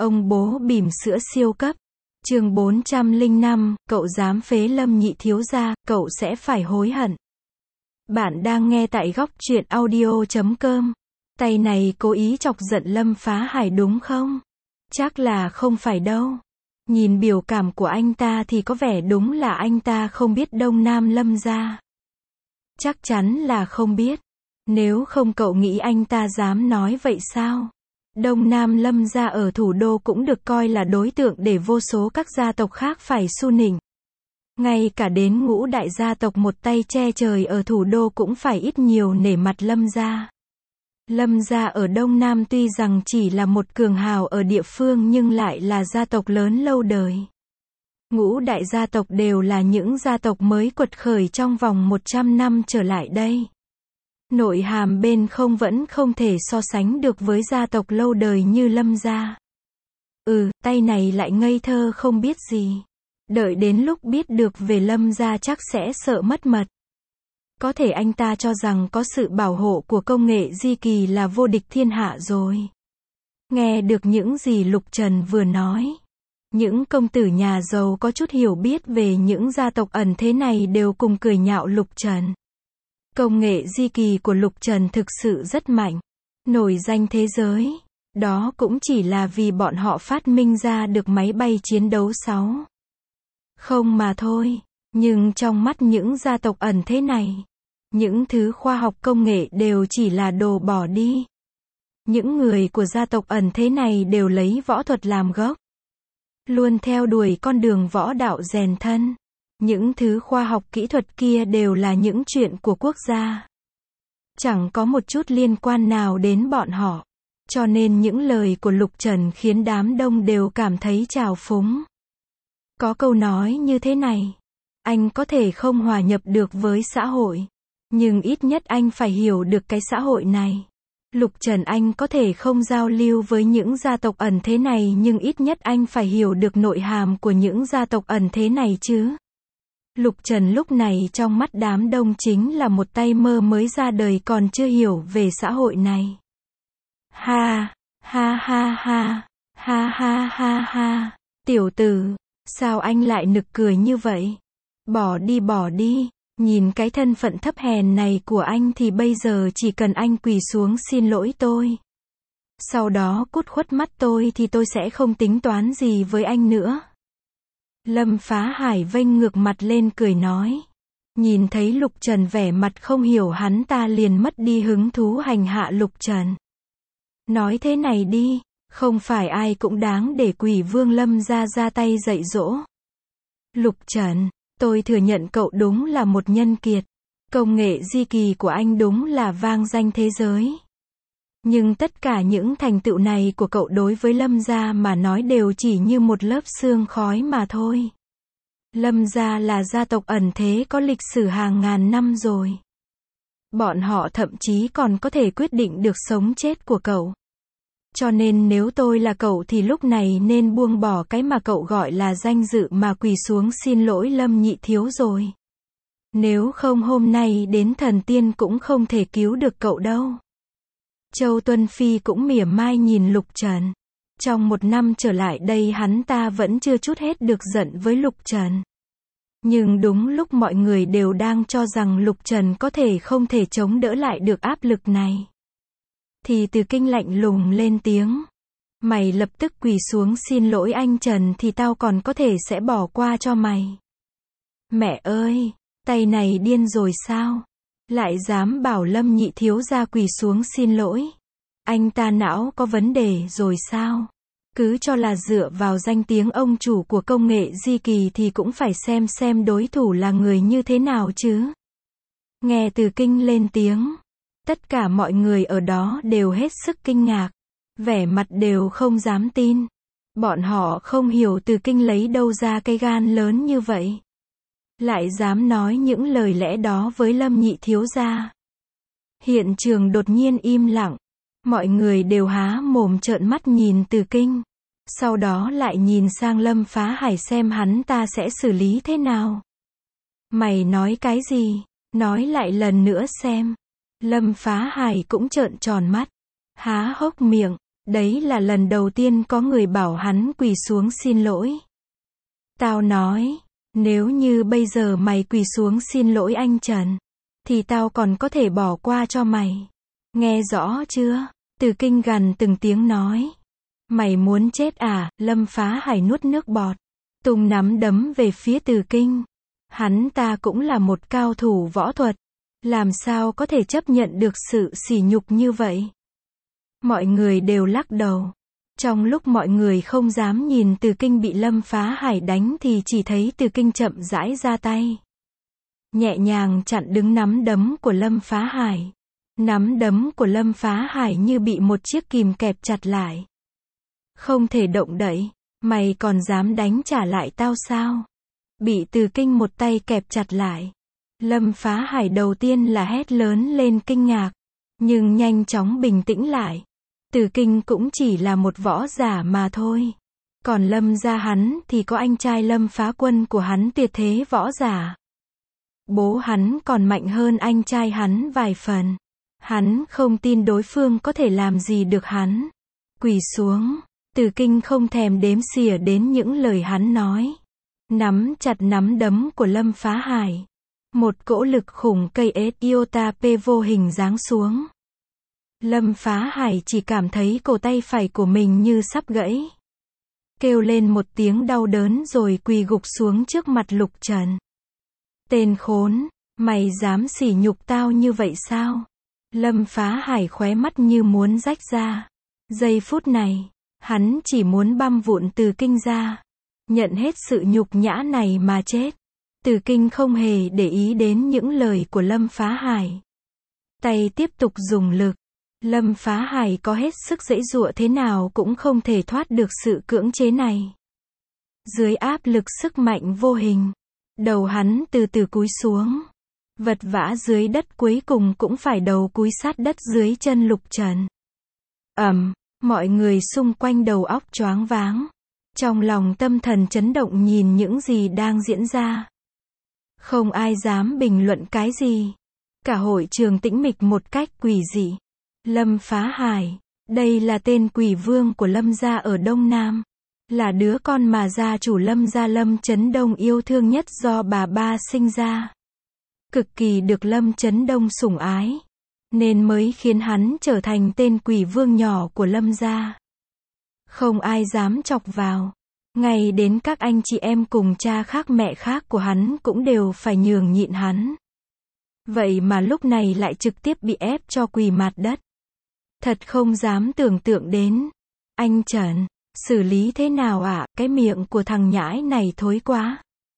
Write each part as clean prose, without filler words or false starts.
Ông bố bỉm sữa siêu cấp. Chương 405, cậu dám phế Lâm nhị thiếu gia, cậu sẽ phải hối hận. Bạn đang nghe tại góc truyện audio.com. Tay này cố ý chọc giận Lâm Phá Hải đúng không? Chắc là không phải đâu. Nhìn biểu cảm của anh ta thì có vẻ đúng là anh ta không biết Đông Nam Lâm gia. Chắc chắn là không biết. Nếu không cậu nghĩ anh ta dám nói vậy sao? Đông Nam Lâm gia ở thủ đô cũng được coi là đối tượng để vô số các gia tộc khác phải su nịnh. Ngay cả đến ngũ đại gia tộc một tay che trời ở thủ đô cũng phải ít nhiều nể mặt Lâm gia. Lâm gia ở Đông Nam tuy rằng chỉ là một cường hào ở địa phương nhưng lại là gia tộc lớn lâu đời. Ngũ đại gia tộc đều là những gia tộc mới quật khởi trong vòng 100 năm trở lại đây. Nội hàm bên không vẫn không thể so sánh được với gia tộc lâu đời như Lâm gia. Tay này lại ngây thơ không biết gì. Đợi đến lúc biết được về Lâm gia chắc sẽ sợ mất mật. Có thể anh ta cho rằng có sự bảo hộ của công nghệ di kỳ là vô địch thiên hạ rồi. Nghe được những gì Lục Trần vừa nói. Những công tử nhà giàu có chút hiểu biết về những gia tộc ẩn thế này đều cùng cười nhạo Lục Trần. Công nghệ di kỳ của Lục Trần thực sự rất mạnh, nổi danh thế giới. Đó cũng chỉ là vì bọn họ phát minh ra được máy bay chiến đấu 6. Không mà thôi, nhưng trong mắt những gia tộc ẩn thế này, những thứ khoa học công nghệ đều chỉ là đồ bỏ đi. Những người của gia tộc ẩn thế này đều lấy võ thuật làm gốc, luôn theo đuổi con đường võ đạo rèn thân. Những thứ khoa học kỹ thuật kia đều là những chuyện của quốc gia. Chẳng có một chút liên quan nào đến bọn họ. Cho nên những lời của Lục Trần khiến đám đông đều cảm thấy trào phúng. Có câu nói như thế này. Anh có thể không hòa nhập được với xã hội. Nhưng ít nhất anh phải hiểu được cái xã hội này. Lục Trần anh có thể không giao lưu với những gia tộc ẩn thế này nhưng ít nhất anh phải hiểu được nội hàm của những gia tộc ẩn thế này chứ. Lục Trần lúc này trong mắt đám đông chính là một tay mơ mới ra đời còn chưa hiểu về xã hội này. Ha, ha ha ha, ha ha ha ha, tiểu tử, sao anh lại nực cười như vậy? Bỏ đi, nhìn cái thân phận thấp hèn này của anh thì bây giờ chỉ cần anh quỳ xuống xin lỗi tôi. Sau đó cút khuất mắt tôi thì tôi sẽ không tính toán gì với anh nữa. Lâm Phá Hải vênh ngược mặt lên cười nói. Nhìn thấy Lục Trần vẻ mặt không hiểu hắn ta liền mất đi hứng thú hành hạ Lục Trần. Nói thế này đi, không phải ai cũng đáng để Quỷ Vương Lâm ra tay dạy dỗ. Lục Trần, tôi thừa nhận cậu đúng là một nhân kiệt. Công nghệ di kỳ của anh đúng là vang danh thế giới. Nhưng tất cả những thành tựu này của cậu đối với Lâm gia mà nói đều chỉ như một lớp sương khói mà thôi. Lâm gia là gia tộc ẩn thế có lịch sử hàng ngàn năm rồi. Bọn họ thậm chí còn có thể quyết định được sống chết của cậu. Cho nên nếu tôi là cậu thì lúc này nên buông bỏ cái mà cậu gọi là danh dự mà quỳ xuống xin lỗi Lâm nhị thiếu rồi. Nếu không hôm nay đến thần tiên cũng không thể cứu được cậu đâu. Châu Tuân Phi cũng mỉa mai nhìn Lục Trần. Trong một năm trở lại đây hắn ta vẫn chưa trút hết được giận với Lục Trần. Nhưng đúng lúc mọi người đều đang cho rằng Lục Trần có thể không thể chống đỡ lại được áp lực này. Thì Từ Kinh lạnh lùng lên tiếng. Mày lập tức quỳ xuống xin lỗi anh Trần thì tao còn có thể sẽ bỏ qua cho mày. Mẹ ơi, tay này điên rồi sao? Lại dám bảo Lâm nhị thiếu gia quỳ xuống xin lỗi. Anh ta não có vấn đề rồi sao? Cứ cho là dựa vào danh tiếng ông chủ của công nghệ di kỳ thì cũng phải xem đối thủ là người như thế nào chứ. Nghe Từ Kinh lên tiếng. Tất cả mọi người ở đó đều hết sức kinh ngạc. Vẻ mặt đều không dám tin. Bọn họ không hiểu Từ Kinh lấy đâu ra cái gan lớn như vậy. Lại dám nói những lời lẽ đó với Lâm nhị thiếu gia. Hiện trường đột nhiên im lặng. Mọi người đều há mồm trợn mắt nhìn Từ Kinh. Sau đó lại nhìn sang Lâm Phá Hải xem hắn ta sẽ xử lý thế nào. Mày nói cái gì? Nói lại lần nữa xem. Lâm Phá Hải cũng trợn tròn mắt. Há hốc miệng. Đấy là lần đầu tiên có người bảo hắn quỳ xuống xin lỗi. Tao nói, nếu như bây giờ mày quỳ xuống xin lỗi anh Trần, thì tao còn có thể bỏ qua cho mày. Nghe rõ chưa? Từ Kinh gằn từng tiếng nói. Mày muốn chết à? Lâm Phá Hải nuốt nước bọt, tung nắm đấm về phía Từ Kinh. Hắn ta cũng là một cao thủ võ thuật, làm sao có thể chấp nhận được sự sỉ nhục như vậy? Mọi người đều lắc đầu. Trong lúc mọi người không dám nhìn Từ Kinh bị Lâm Phá Hải đánh thì chỉ thấy Từ Kinh chậm rãi ra tay, nhẹ nhàng chặn đứng nắm đấm của Lâm Phá Hải. Nắm đấm của Lâm Phá Hải như bị một chiếc kìm kẹp chặt lại. Không thể động đậy. Mày còn dám đánh trả lại tao sao? Bị Từ Kinh một tay kẹp chặt lại. Lâm Phá Hải đầu tiên là hét lớn lên kinh ngạc, nhưng nhanh chóng bình tĩnh lại. Từ Kinh cũng chỉ là một võ giả mà thôi. Còn Lâm gia hắn thì có anh trai Lâm Phá Quân của hắn tuyệt thế võ giả. Bố hắn còn mạnh hơn anh trai hắn vài phần. Hắn không tin đối phương có thể làm gì được hắn. Quỳ xuống. Từ Kinh không thèm đếm xỉa đến những lời hắn nói. Nắm chặt nắm đấm của Lâm Phá Hải. Một cỗ lực khủng cây ết iota p vô hình giáng xuống. Lâm Phá Hải chỉ cảm thấy cổ tay phải của mình như sắp gãy. Kêu lên một tiếng đau đớn rồi quỳ gục xuống trước mặt Lục Trần. Tên khốn, mày dám sỉ nhục tao như vậy sao? Lâm Phá Hải khóe mắt như muốn rách ra. Giây phút này, hắn chỉ muốn băm vụn Từ Kinh ra, nhận hết sự nhục nhã này mà chết. Từ Kinh không hề để ý đến những lời của Lâm Phá Hải. Tay tiếp tục dùng lực. Lâm Phá Hải có hết sức giãy giụa thế nào cũng không thể thoát được sự cưỡng chế này. Dưới áp lực sức mạnh vô hình, đầu hắn từ từ cúi xuống. Vật vã dưới đất cuối cùng cũng phải đầu cúi sát đất dưới chân Lục Trần. Mọi người xung quanh đầu óc choáng váng. Trong lòng tâm thần chấn động nhìn những gì đang diễn ra. Không ai dám bình luận cái gì. Cả hội trường tĩnh mịch một cách quỷ dị. Lâm Phá Hải, đây là tên quỷ vương của Lâm gia ở Đông Nam. Là đứa con mà gia chủ Lâm gia Lâm Chấn Đông yêu thương nhất do bà ba sinh ra. Cực kỳ được Lâm Chấn Đông sủng ái, nên mới khiến hắn trở thành tên quỷ vương nhỏ của Lâm gia. Không ai dám chọc vào. Ngay đến các anh chị em cùng cha khác mẹ khác của hắn cũng đều phải nhường nhịn hắn. Vậy mà lúc này lại trực tiếp bị ép cho quỳ mặt đất. Thật không dám tưởng tượng đến. Anh Trần, xử lý thế nào ạ? Cái miệng của thằng nhãi này thối quá.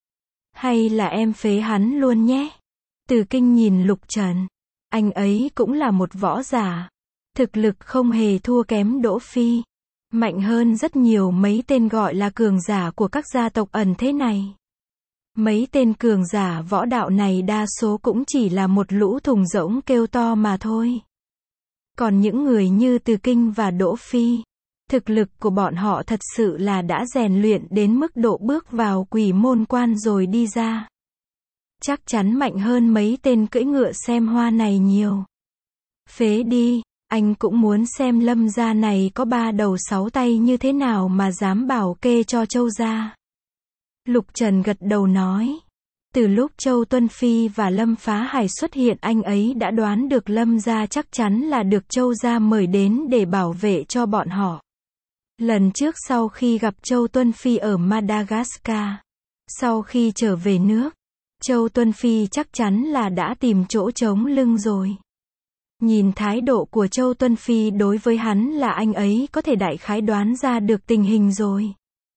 Hay là em phế hắn luôn nhé? Từ Kinh nhìn Lục Trần. Anh ấy cũng là một võ giả. Thực lực không hề thua kém Đỗ Phi. Mạnh hơn rất nhiều mấy tên gọi là cường giả của các gia tộc ẩn thế này. Mấy tên cường giả võ đạo này đa số cũng chỉ là một lũ thùng rỗng kêu to mà thôi. Còn những người như Từ Kinh và Đỗ Phi, thực lực của bọn họ thật sự là đã rèn luyện đến mức độ bước vào quỷ môn quan rồi đi ra. Chắc chắn mạnh hơn mấy tên cưỡi ngựa xem hoa này nhiều. Phế đi, anh cũng muốn xem Lâm gia này có 3 đầu 6 tay như thế nào mà dám bảo kê cho Châu gia. Lục Trần gật đầu nói. Từ lúc Châu Tuân Phi và Lâm Phá Hải xuất hiện anh ấy đã đoán được Lâm gia chắc chắn là được Châu gia mời đến để bảo vệ cho bọn họ. Lần trước sau khi gặp Châu Tuân Phi ở Madagascar, sau khi trở về nước, Châu Tuân Phi chắc chắn là đã tìm chỗ chống lưng rồi. Nhìn thái độ của Châu Tuân Phi đối với hắn là anh ấy có thể đại khái đoán ra được tình hình rồi.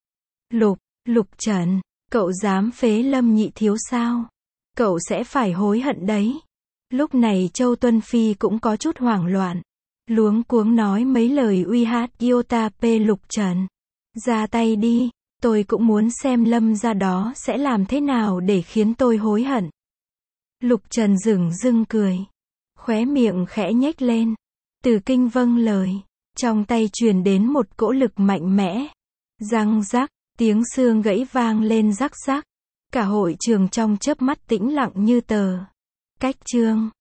Lục Trần, cậu dám phế Lâm nhị thiếu sao? Cậu sẽ phải hối hận đấy. Lúc này Châu Tuân Phi cũng có chút hoảng loạn, luống cuống nói mấy lời uy hát iota p Lục Trần. Ra tay đi, tôi cũng muốn xem Lâm gia đó sẽ làm thế nào để khiến tôi hối hận. Lục Trần dửng dưng cười, khóe miệng khẽ nhếch lên. Từ Kinh vâng lời, trong tay truyền đến một cỗ lực mạnh mẽ. Răng rắc, tiếng xương gãy vang lên rắc rắc. Cả hội trường trong chớp mắt tĩnh lặng như tờ. Cách chương